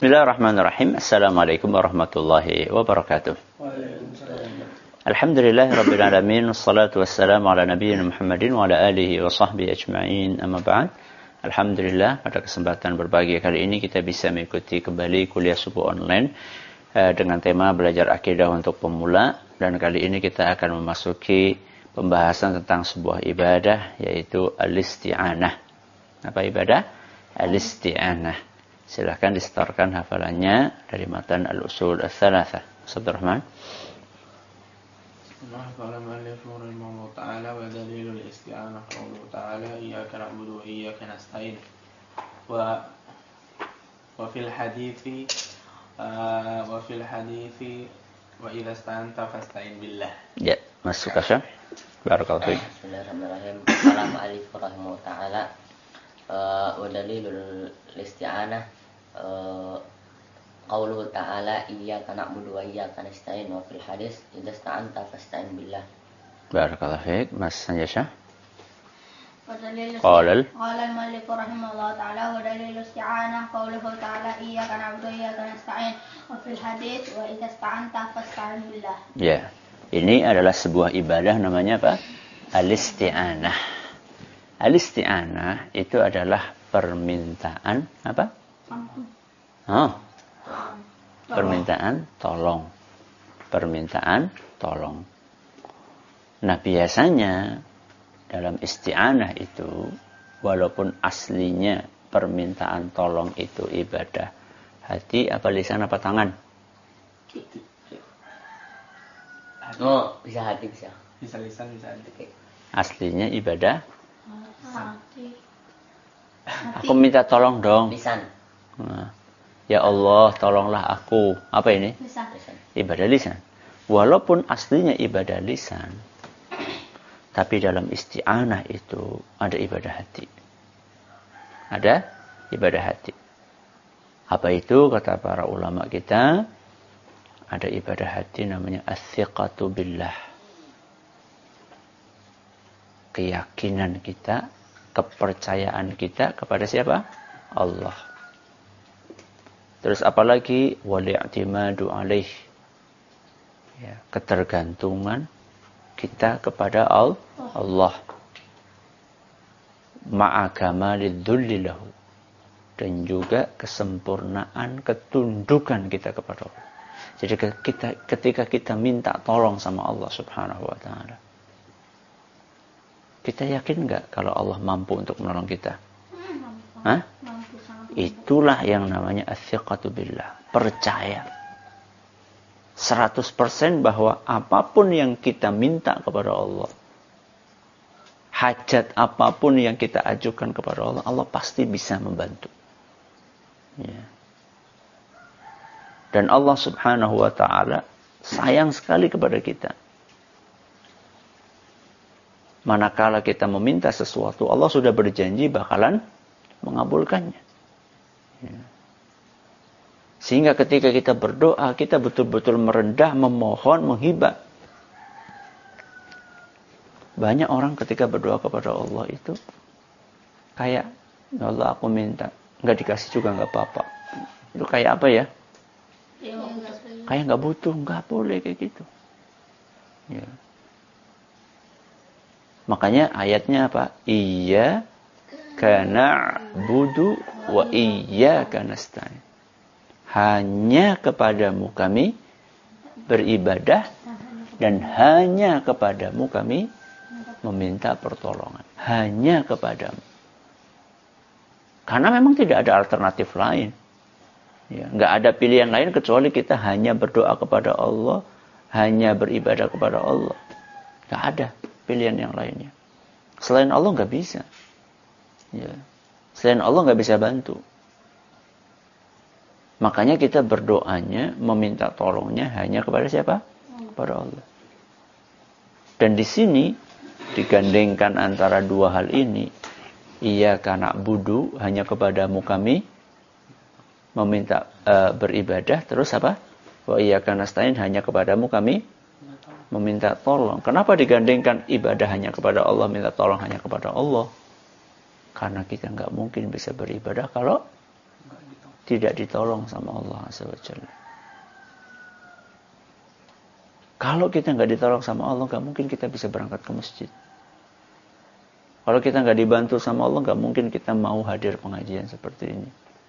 Bismillahirrahmanirrahim. Assalamualaikum warahmatullahi wabarakatuh. Alhamdulillah rabbil alamin, wassalatu wassalamu ala nabiyyina Muhammadin wa ala alihi wa sahbihi ajma'in. Amma ba'd. Alhamdulillah, pada kesempatan berbahagia kali ini kita bisa mengikuti kembali kuliah subuh online dengan tema belajar akidah untuk pemula, dan kali ini kita akan memasuki pembahasan tentang sebuah ibadah, yaitu al-isti'anah. Apa ibadah? Al-isti'anah. Silahkan disetorkan hafalannya dari matan al-usul al-thalatha. Ustaz Rahman. قال المؤلف رحمه الله تعالى ودليل الاستعانة قوله تعالى إياك نعبد وإياك نستعين وفي الحديث وإذا استعنت فاستعن بالله. Ya, masuk Syekh. Barakallahu fiik. Bismillahirrahmanirrahim. Qala al-mu'allif rahimahullah ta'ala wa dalilul isti'anah qauluhu ta'ala iyyaka na'budu wa iyyaka nasta'in wa fil hadis idza sta'anta fasta'in billah. Barakallahu fiik. Mas Sanjasha. قال المؤلف رحمه الله تعالى ودليل الاستعانة قوله تعالى إياك نعبد وإياك نستعين وفي الحديث وإذا استعنت فاستعن بالله. Ya, ini adalah sebuah ibadah namanya apa? Al-isti'anah. Al-isti'anah itu adalah permintaan apa? Permintaan tolong. Permintaan tolong. Nah, biasanya dalam isti'anah itu, walaupun aslinya permintaan tolong itu ibadah hati, apa lisan apa tangan? Oh, bisa hati, bisa lisan, bisa hati. Aslinya ibadah hati. Aku minta tolong dong. lisan. Nah, ya Allah, tolonglah aku. Apa ini? Lisan. Ibadah lisan. Walaupun aslinya ibadah lisan, tapi dalam isti'anah itu ada ibadah hati. Ada ibadah hati. Apa itu? Kata para ulama kita, ada ibadah hati namanya as-thiqatu billah. Keyakinan kita, kepercayaan kita kepada siapa? Allah. Terus apalagi wal-i'timadu alaih. Ya, ketergantungan kita kepada Allah. Ma'akamalid-dhulli lahu. Dan juga kesempurnaan ketundukan kita kepada Allah. Jadi ketika kita minta tolong sama Allah Subhanahu wa taala, kita yakin enggak kalau Allah mampu untuk menolong kita? Hah? Itulah yang namanya as-thiqatu billah. Percaya 100% bahwa apapun yang kita minta kepada Allah, hajat apapun yang kita ajukan kepada Allah, Allah pasti bisa membantu. Ya. Dan Allah Subhanahu wa ta'ala sayang sekali kepada kita. Manakala kita meminta sesuatu, Allah sudah berjanji bakalan mengabulkannya. Ya. Sehingga ketika kita berdoa, kita betul-betul merendah, memohon, menghibah. Banyak orang ketika berdoa kepada Allah itu kayak, ya Allah aku minta, nggak dikasih juga nggak apa-apa. Itu kayak apa ya? Kayak nggak butuh, nggak boleh kayak gitu. Ya. Makanya ayatnya apa? Iyyaka na'budu wa iyyaka nasta'in. Hanya kepadamu kami beribadah dan hanya kepadamu kami meminta pertolongan. Hanya kepadamu. Karena memang tidak ada alternatif lain. Ya, nggak ada pilihan lain kecuali kita hanya berdoa kepada Allah, hanya beribadah kepada Allah. Nggak ada pilihan yang lainnya. Selain Allah nggak bisa. Ya. Selain Allah nggak bisa bantu. Makanya kita berdoanya, meminta tolongnya hanya kepada siapa? Kepada Allah. Dan di sini digandengkan antara dua hal ini. Iyyaka na'budu, hanya kepadamu kami meminta beribadah. Terus apa? Wa iyyaka nasta'in, hanya kepadamu kami meminta tolong. Kenapa digandengkan ibadah hanya kepada Allah, minta tolong hanya kepada Allah? Karena kita nggak mungkin bisa beribadah kalau tidak ditolong sama Allah Azza wa Jalla. Kalau kita nggak ditolong sama Allah, nggak mungkin kita bisa berangkat ke masjid. Kalau kita nggak dibantu sama Allah, nggak mungkin kita mau hadir pengajian seperti ini.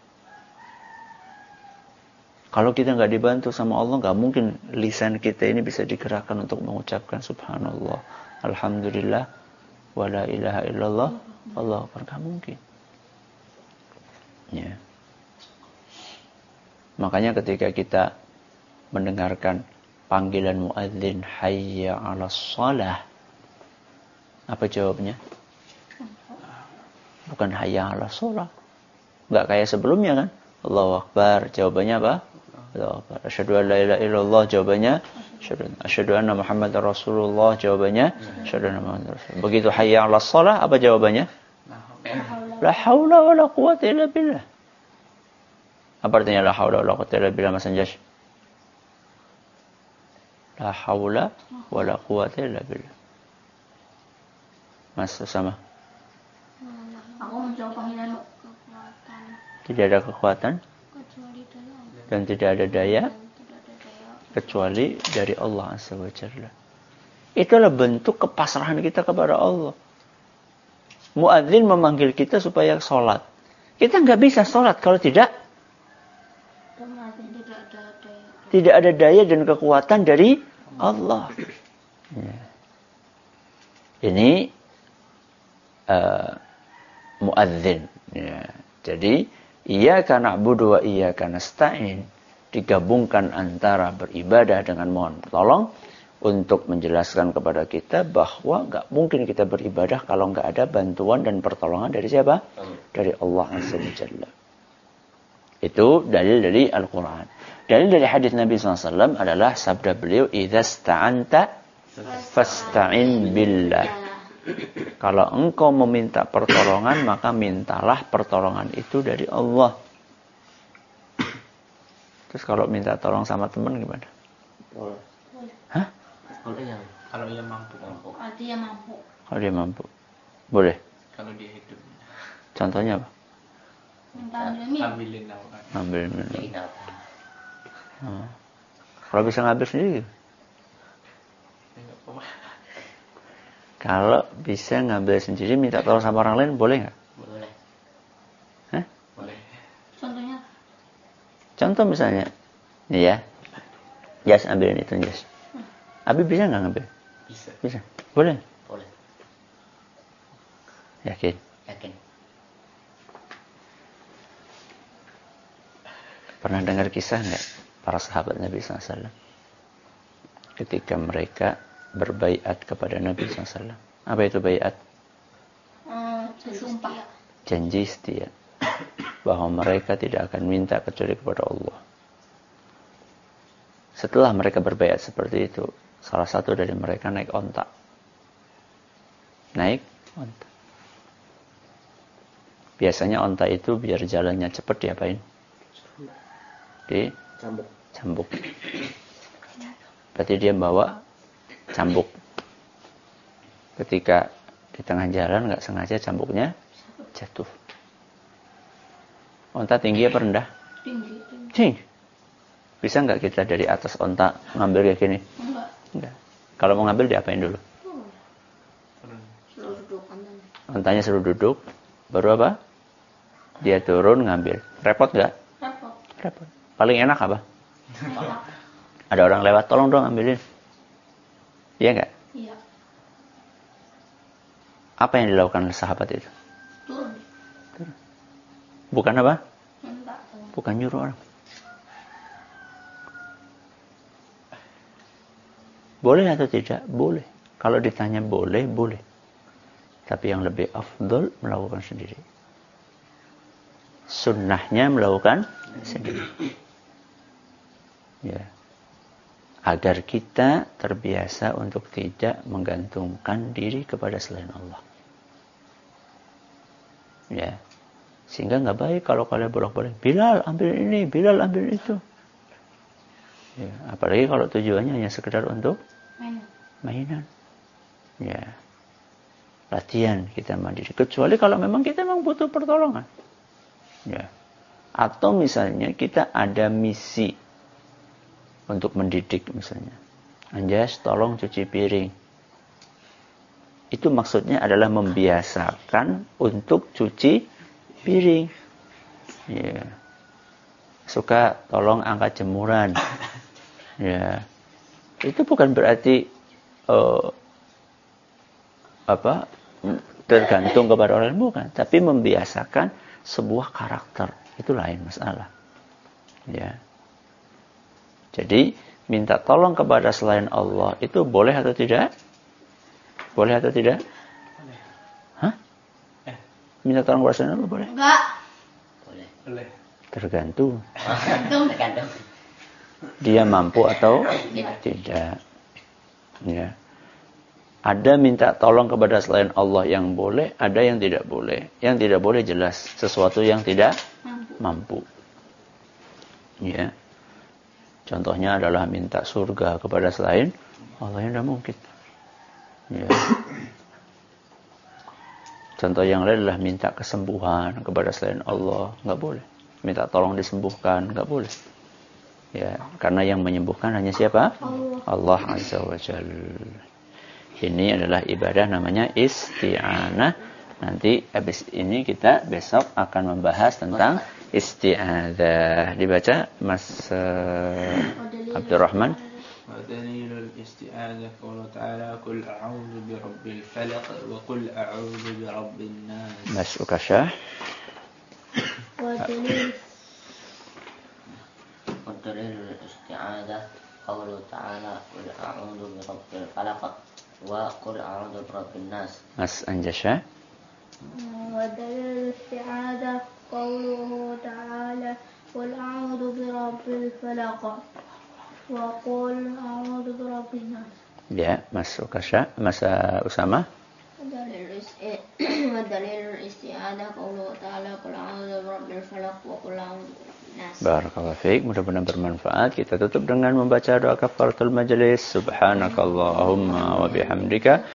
Kalau kita nggak dibantu sama Allah, nggak mungkin lisan kita ini bisa digerakkan untuk mengucapkan Subhanallah, Alhamdulillah, wa la ilaha illallah, Allahu Akbar. Nggak mungkin. Ya. Makanya ketika kita mendengarkan panggilan muadzin hayya 'alas shalah, apa jawabnya? Bukan hayya 'alas shalah. Enggak kayak sebelumnya kan? Allahu Akbar, jawabannya apa? Allahu Akbar. Asyhadu an la ilaha illallah, jawabannya asyhadu anna Muhammadar Rasulullah, jawabannya asyhadu anna Muhammadar Rasulullah. Begitu hayya 'alas shalah, apa jawabannya? La haula wala quwwata illa billah. Apa artinya la haula wala quwwata illa billah, Mas Anjas? La haula wala quwwata illa billah. Mas Usama. Aku menjawab panggilan kekuatan Tidak ada kekuatan kecuali dari Allah dan tidak ada daya dan tidak ada daya kecuali dari Allah Azza wa Jalla. Itulah bentuk kepasrahan kita kepada Allah. Muadzin memanggil kita supaya sholat. Kita nggak bisa sholat kalau tidak ada daya dan kekuatan dari Allah. Ya. Ini muadzin. Ya. Jadi iyyaka na'budu wa iyyaka nasta'in digabungkan antara beribadah dengan mohon tolong untuk menjelaskan kepada kita bahwa nggak mungkin kita beribadah kalau nggak ada bantuan dan pertolongan dari siapa? Dari Allah Azza wa Jalla. Itu dalil dari Al-Quran. Dalil dari hadis Nabi SAW adalah sabda beliau, idza sta'anta fasta'in billah. Kalau engkau meminta pertolongan, maka mintalah pertolongan itu dari Allah. Terus kalau minta tolong sama teman gimana? Boleh. Hah? Kalau ia mampu. Artinya mampu. Kalau dia mampu. Boleh. Kalau dia hidup. Contohnya apa? Minta ambil Ambilin nafkah. Ngambil minum. Beliin apa? Kalau bisa ngambil sendiri. Enggak apa-apa. Kalau bisa ngambil sendiri, minta tolong sama orang lain, boleh nggak? Boleh. Hah? Boleh. Contohnya Contoh misalnya, nih ya, Jas ambilin itu Jas. Abi bisa nggak ngambil? Bisa. Bisa. Boleh. Boleh. Yakin. Yakin. Pernah dengar kisah nggak para sahabat Nabi SAW? Ketika mereka berbaiat kepada Nabi SAW. Apa itu baiat? sumpah. Janji setia. Bahwa mereka tidak akan minta kecuali kepada Allah. Setelah mereka berbaiat seperti itu, salah satu dari mereka naik onta. Naik onta. Biasanya onta itu biar jalannya cepat diapain? Cambuk. Berarti dia bawa cambuk. Ketika di tengah jalan nggak sengaja cambuknya jatuh. Onta tinggi apa rendah? Tinggi. Bisa nggak kita dari atas onta ngambil kayak gini? Enggak. Kalau mau ngambil diapain dulu? suruh duduk Ontanya suruh duduk. Baru apa? Dia turun ngambil. Repot nggak? Repot. Paling enak apa? Ada orang lewat, tolong dong ambilin. Iya nggak? Iya. Apa yang dilakukan oleh sahabat itu? Turun. Bukan apa? Minta. Bukan nyuruh orang. Boleh atau tidak? Boleh. Kalau ditanya boleh, boleh. Tapi yang lebih afdol melakukan sendiri. Sunnahnya melakukan sendiri. Ya. Agar kita terbiasa untuk tidak menggantungkan diri kepada selain Allah. Ya. Sehingga nggak baik kalau kalian bolak-balik, Bilal ambil ini, Bilal ambil itu. Ya. Apalagi kalau tujuannya hanya sekedar untuk mainan. Ya. Latihan kita mandiri. Kecuali kalau memang kita memang butuh pertolongan. Ya. Atau misalnya kita ada misi untuk mendidik misalnya. Anjas, tolong cuci piring. Itu maksudnya adalah membiasakan untuk cuci piring. Ya. Suka tolong angkat jemuran. Ya. Itu bukan berarti tergantung kepada orang, bukan, tapi membiasakan sebuah karakter. Itu lain masalah. Ya. Jadi minta tolong kepada selain Allah itu boleh atau tidak? Boleh atau tidak? Hah? Minta tolong kepada selain Allah boleh? Enggak. Boleh. Tergantung. Tergantung. Dia mampu atau tidak. Ya. Ada minta tolong kepada selain Allah yang boleh, ada yang tidak boleh. Yang tidak boleh jelas sesuatu yang tidak mampu. Ya. Contohnya adalah minta surga kepada selain Allah yang tidak mungkin. Ya. Contoh yang lain adalah minta kesembuhan kepada selain Allah, nggak boleh. Minta tolong disembuhkan, nggak boleh. Ya, karena yang menyembuhkan hanya siapa? Allah Azza wa Jalla. Ini adalah ibadah namanya isti'anah. Nanti habis ini kita besok akan membahas tentang isti'adzah. Dibaca Mas Abdurrahman. ودليل الاستعاذة قوله تعالى قل أعوذ برب الفلق وقل أعوذ برب الناس. Mas Ukasha. ودليل الاستعاذة قوله تعالى قل أعوذ برب الفلق وقل أعوذ برب الناس. Mas Anjasha. ودليل الاستعاذة قوله تعالى قل أعوذ برب الفلق وقل أعوذ برب الناس. Ya, Mas Ukasha, Mas Usama. ودليل الاستعاذة قوله تعالى قل أعوذ برب الفلق وقل أعوذ برب الناس. Barakallahu fiik, mudah-mudahan bermanfaat. Kita tutup dengan membaca doa kafaratul majelis. Subhanakallahumma wa bihamdika